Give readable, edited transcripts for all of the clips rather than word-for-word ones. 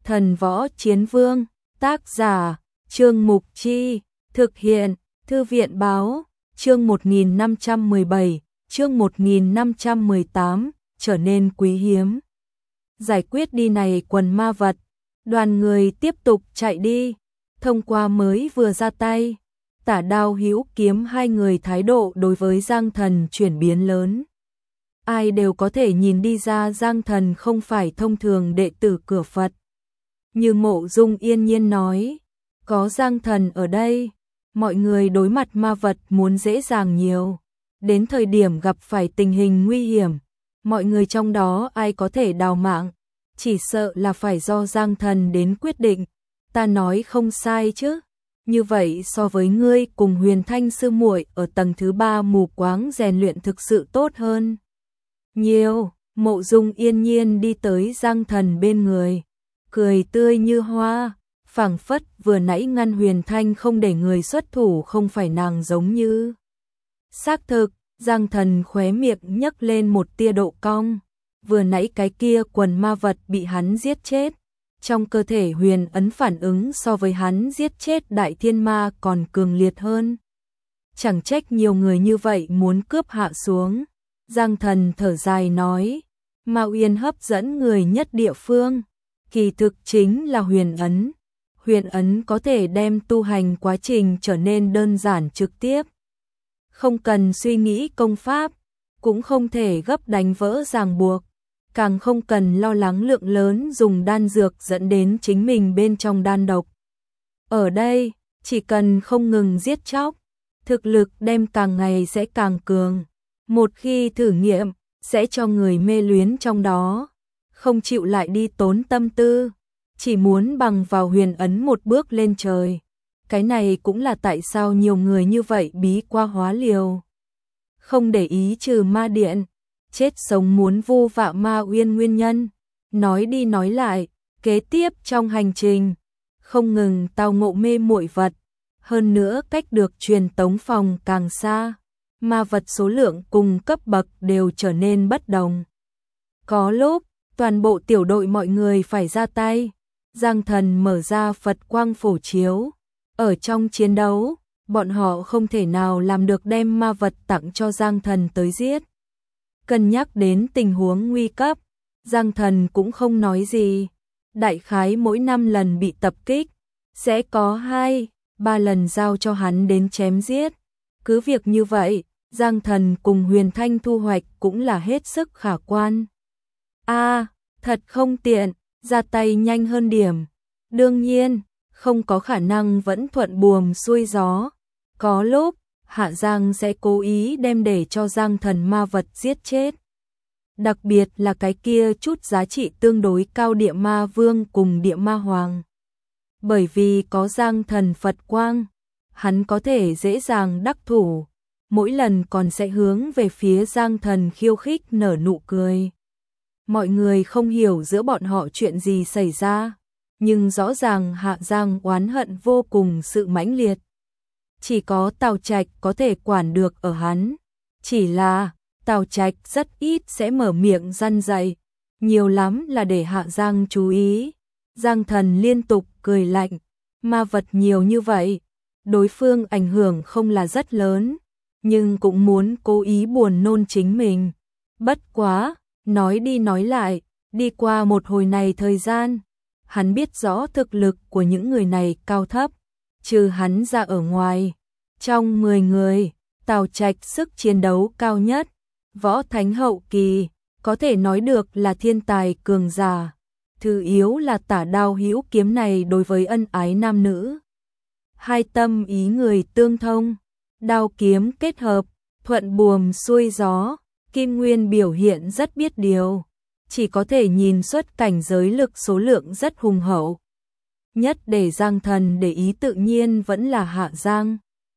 Thần Võ Chiến Vương, tác giả, Trương Mục Chi, thực hiện, Thư viện Báo, chương 1517, chương 1518, trở nên quý hiếm. Giải quyết đi này quần ma vật, đoàn người tiếp tục chạy đi, thông qua mới vừa ra tay. Tả Đao Hữu Kiếm hai người thái độ đối với Giang Thần chuyển biến lớn. Ai đều có thể nhìn đi ra Giang Thần không phải thông thường đệ tử cửa Phật. Như Mộ Dung yên nhiên nói, có Giang Thần ở đây, mọi người đối mặt ma vật muốn dễ dàng nhiều. Đến thời điểm gặp phải tình hình nguy hiểm, mọi người trong đó ai có thể đào mạng, chỉ sợ là phải do Giang Thần đến quyết định. Ta nói không sai chứ? Như vậy so với ngươi cùng Huyền Thanh sư muội ở tầng thứ 3 mù quáng rèn luyện thực sự tốt hơn nhiều. Mộ Dung yên nhiên đi tới Giang Thần bên người, cười tươi như hoa, phảng phất vừa nãy ngăn Huyền Thanh không để người xuất thủ không phải nàng giống như. Xác thực, Giang Thần khóe miệng nhấc lên một tia độ cong, vừa nãy cái kia quần ma vật bị hắn giết chết. Trong cơ thể huyền ấn phản ứng so với hắn giết chết đại thiên ma còn cường liệt hơn. Chẳng trách nhiều người như vậy muốn cướp hạ xuống. Giang Thần thở dài nói, Ma Uyên hấp dẫn người nhất địa phương, kỳ thực chính là huyền ấn. Huyền ấn có thể đem tu hành quá trình trở nên đơn giản trực tiếp. Không cần suy nghĩ công pháp, cũng không thể gấp đánh vỡ ràng buộc. Càng không cần lo lắng lượng lớn dùng đan dược dẫn đến chính mình bên trong đan độc. Ở đây, chỉ cần không ngừng giết chóc, thực lực đem càng ngày sẽ càng cường. Một khi thử nghiệm, sẽ cho người mê luyến trong đó, không chịu lại đi tốn tâm tư, chỉ muốn bằng vào huyền ấn một bước lên trời. Cái này cũng là tại sao nhiều người như vậy bí qua hóa liều. Không để ý trừ ma điện, chết sống muốn vu vạ Ma Uyên nguyên nhân. Nói đi nói lại, kế tiếp trong hành trình, không ngừng tao ngộ mê muội vật. Hơn nữa cách được truyền tống phòng càng xa, ma vật số lượng cùng cấp bậc đều trở nên bất đồng. Có lúc, toàn bộ tiểu đội mọi người phải ra tay. Giang Thần mở ra Phật quang phổ chiếu. Ở trong chiến đấu, bọn họ không thể nào làm được đem ma vật tặng cho Giang Thần tới giết. Cân nhắc đến tình huống nguy cấp, Giang Thần cũng không nói gì. Đại khái mỗi 5 lần bị tập kích, sẽ có 2-3 lần giao cho hắn đến chém giết. Cứ việc như vậy, Giang Thần cùng Huyền Thanh thu hoạch cũng là hết sức khả quan. Thật không tiện, ra tay nhanh hơn điểm. Đương nhiên, không có khả năng vẫn thuận buồm xuôi gió. Có lúc, Hạ Giang sẽ cố ý đem để cho Giang Thần ma vật giết chết. Đặc biệt là cái kia chút giá trị tương đối cao địa ma vương cùng địa ma hoàng. Bởi vì có Giang Thần Phật quang, hắn có thể dễ dàng đắc thủ, mỗi lần còn sẽ hướng về phía Giang Thần khiêu khích nở nụ cười. Mọi người không hiểu giữa bọn họ chuyện gì xảy ra, nhưng rõ ràng Hạ Giang oán hận vô cùng sự mãnh liệt. Chỉ có Tào Trạch có thể quản được ở hắn. Chỉ là, Tào Trạch rất ít sẽ mở miệng răn dạy, nhiều lắm là để Hạ Giang chú ý. Giang Thần liên tục cười lạnh, ma vật nhiều như vậy, đối phương ảnh hưởng không là rất lớn, nhưng cũng muốn cố ý buồn nôn chính mình. Bất quá, nói đi nói lại, đi qua một hồi này thời gian, hắn biết rõ thực lực của những người này cao thấp. Trừ hắn ra ở ngoài, trong 10 người, Tào Trạch sức chiến đấu cao nhất, võ thánh hậu kỳ, có thể nói được là thiên tài cường giả. Thứ yếu là Tả Đao Hữu Kiếm này đối với ân ái nam nữ. Hai tâm ý người tương thông, đao kiếm kết hợp, thuận buồm xuôi gió, Kim Nguyên biểu hiện rất biết điều, chỉ có thể nhìn xuất cảnh giới lực số lượng rất hùng hậu. Nhất để Giang Thần để ý tự nhiên vẫn là Hạ Giang.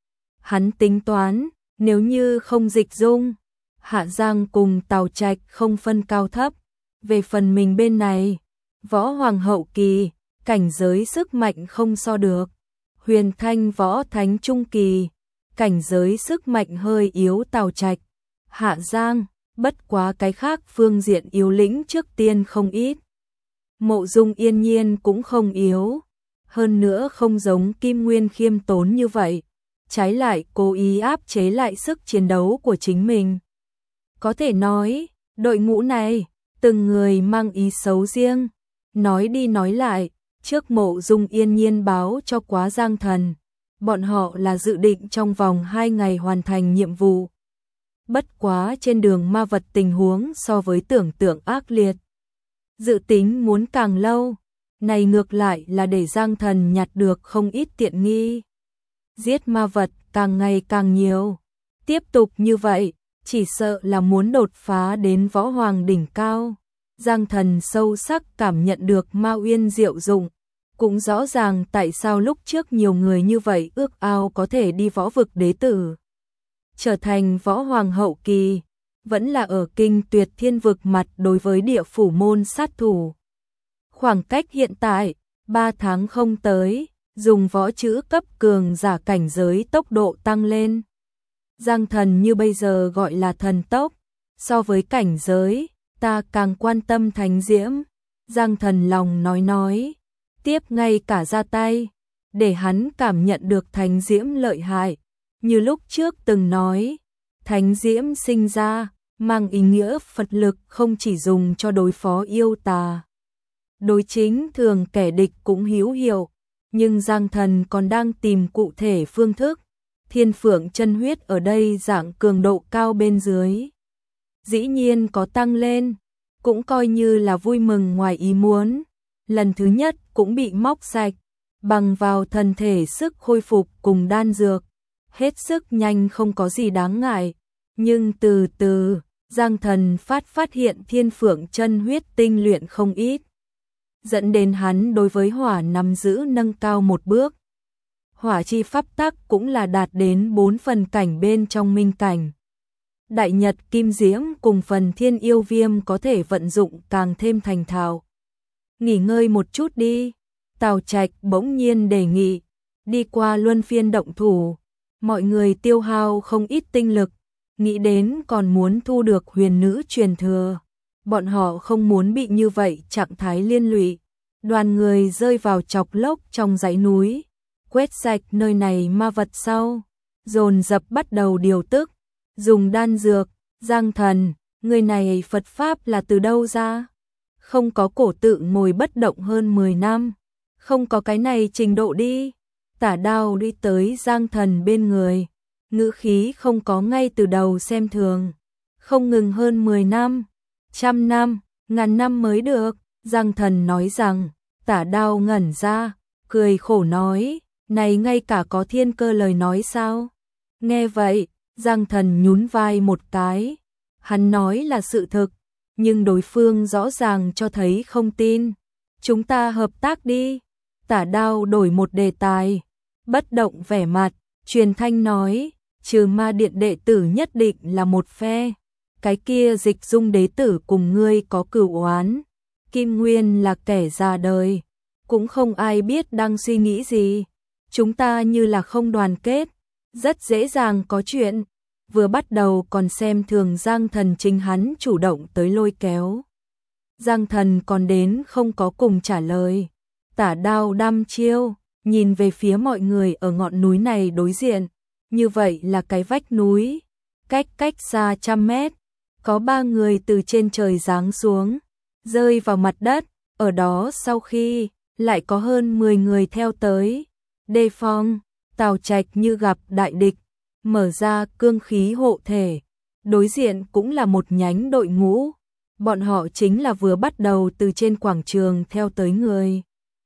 Hắn tính toán, nếu như không dịch dung, Hạ Giang cùng Tào Trạch không phân cao thấp. Về phần mình bên này, võ hoàng hậu kỳ, cảnh giới sức mạnh không so được. Huyền Thanh võ thánh trung kỳ, cảnh giới sức mạnh hơi yếu Tào Trạch. Hạ Giang, bất quá cái khác phương diện yếu lĩnh trước tiên không ít. Mộ Dung Yên Nhiên cũng không yếu, hơn nữa không giống Kim Nguyên khiêm tốn như vậy, trái lại cố ý áp chế lại sức chiến đấu của chính mình. Có thể nói, đội ngũ này, từng người mang ý xấu riêng, nói đi nói lại, trước Mộ Dung Yên Nhiên báo cho Quá Giang Thần, bọn họ là dự định trong vòng 2 ngày hoàn thành nhiệm vụ. Bất quá trên đường ma vật tình huống so với tưởng tượng ác liệt. Dự tính muốn càng lâu, này ngược lại là để Giang Thần nhặt được không ít tiện nghi. Giết ma vật càng ngày càng nhiều. Tiếp tục như vậy, chỉ sợ là muốn đột phá đến võ hoàng đỉnh cao. Giang Thần sâu sắc cảm nhận được ma uyên diệu dụng, cũng rõ ràng tại sao lúc trước nhiều người như vậy ước ao có thể đi võ vực đế tử, trở thành võ hoàng hậu kỳ, vẫn là ở Kinh Tuyệt Thiên vực mặt đối với địa phủ môn sát thủ. Khoảng cách hiện tại, 3 tháng không tới, dùng võ chữ cấp cường giả cảnh giới tốc độ tăng lên. Giang Thần như bây giờ gọi là thần tốc, so với cảnh giới, ta càng quan tâm thánh diễm. Giang Thần lòng nói, tiếp ngay cả ra tay, để hắn cảm nhận được thánh diễm lợi hại. Như lúc trước từng nói, thánh diễm sinh ra, mang ý nghĩa Phật lực không chỉ dùng cho đối phó yêu tà. Đối chính thường kẻ địch cũng hữu hiệu, nhưng Giang Thần còn đang tìm cụ thể phương thức. Thiên Phượng chân huyết ở đây dạng cường độ cao bên dưới, dĩ nhiên có tăng lên, cũng coi như là vui mừng ngoài ý muốn. Lần thứ nhất cũng bị móc sạch, bằng vào thân thể sức khôi phục cùng đan dược, hết sức nhanh không có gì đáng ngại. Nhưng từ từ, Giang Thần phát hiện Thiên Phượng chân huyết tinh luyện không ít, dẫn đến hắn đối với hỏa nắm giữ nâng cao một bước. Hỏa chi pháp tắc cũng là đạt đến 4 phần cảnh bên trong minh cảnh. Đại Nhật Kim Diễm cùng phần Thiên Yêu Viêm có thể vận dụng càng thêm thành thạo. Nghỉ ngơi một chút đi, Tào Trạch bỗng nhiên đề nghị, đi qua luân phiên động thủ, mọi người tiêu hao không ít tinh lực, nghĩ đến còn muốn thu được huyền nữ truyền thừa. Bọn họ không muốn bị như vậy trạng thái liên lụy. Đoàn người rơi vào chọc lốc trong dãy núi, quét sạch nơi này ma vật sau, dồn dập bắt đầu điều tức, dùng đan dược. Giang Thần, người này Phật Pháp là từ đâu ra? Không có cổ tự ngồi bất động hơn 10 năm, không có cái này trình độ đi. Tả Đao đi tới Giang Thần bên người, ngữ khí không có ngay từ đầu xem thường. Không ngừng hơn 10 năm, 100 năm, ngàn năm mới được. Giang Thần nói rằng, Tả Đao ngẩn ra, cười khổ nói, này ngay cả có thiên cơ lời nói sao? Nghe vậy, Giang Thần nhún vai một cái, hắn nói là sự thực, nhưng đối phương rõ ràng cho thấy không tin. Chúng ta hợp tác đi. Tả Đao đổi một đề tài, bất động vẻ mặt, truyền thanh nói, trừ ma điện đệ tử nhất định là một phe. Cái kia Dịch Dung đế tử cùng ngươi có cửu oán. Kim Nguyên là kẻ già đời, cũng không ai biết đang suy nghĩ gì. Chúng ta như là không đoàn kết, rất dễ dàng có chuyện. Vừa bắt đầu còn xem thường Giang Thần, chính hắn chủ động tới lôi kéo. Giang Thần còn đến không có cùng trả lời. Tả Đao đăm chiêu, nhìn về phía mọi người ở ngọn núi này đối diện. Như vậy là cái vách núi, cách xa 100 mét. Có 3 người từ trên trời giáng xuống, rơi vào mặt đất. Ở đó sau khi, lại có hơn 10 người theo tới. Đề phòng, Tào Trạch như gặp đại địch, mở ra cương khí hộ thể. Đối diện cũng là một nhánh đội ngũ. Bọn họ chính là vừa bắt đầu từ trên quảng trường theo tới người.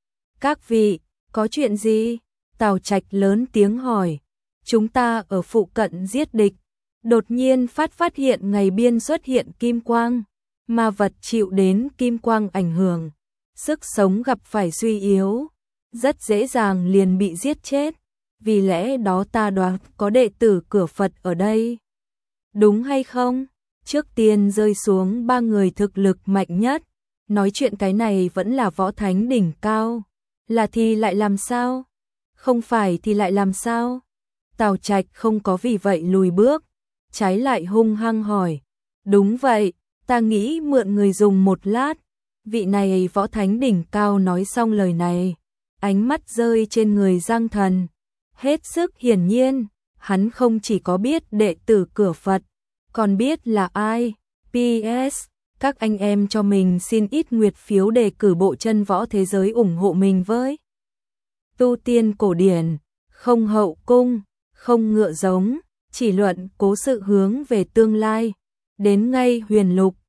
Các vị, có chuyện gì? Tào Trạch lớn tiếng hỏi. Chúng ta ở phụ cận giết địch. Đột nhiên phát hiện ngày biên xuất hiện kim quang. Ma vật chịu đến kim quang ảnh hưởng. Sức sống gặp phải suy yếu. Rất dễ dàng liền bị giết chết. Vì lẽ đó ta đoán có đệ tử cửa Phật ở đây. Đúng hay không? Trước tiên rơi xuống 3 người thực lực mạnh nhất. Nói chuyện cái này vẫn là võ thánh đỉnh cao. Là thì lại làm sao? Không phải thì lại làm sao? Tào Trạch không có vì vậy lùi bước. Trái lại hung hăng hỏi. Đúng vậy, ta nghĩ mượn người dùng một lát. Vị này võ thánh đỉnh cao nói xong lời này, ánh mắt rơi trên người Giang Thần. Hết sức hiển nhiên, hắn không chỉ có biết đệ tử cửa Phật, còn biết là ai. PS, các anh em cho mình xin ít nguyệt phiếu đề cử bộ chân võ thế giới ủng hộ mình với. Tu tiên cổ điển, không hậu cung, không ngựa giống, chỉ luận cố sự hướng về tương lai. Đến ngay huyền lục,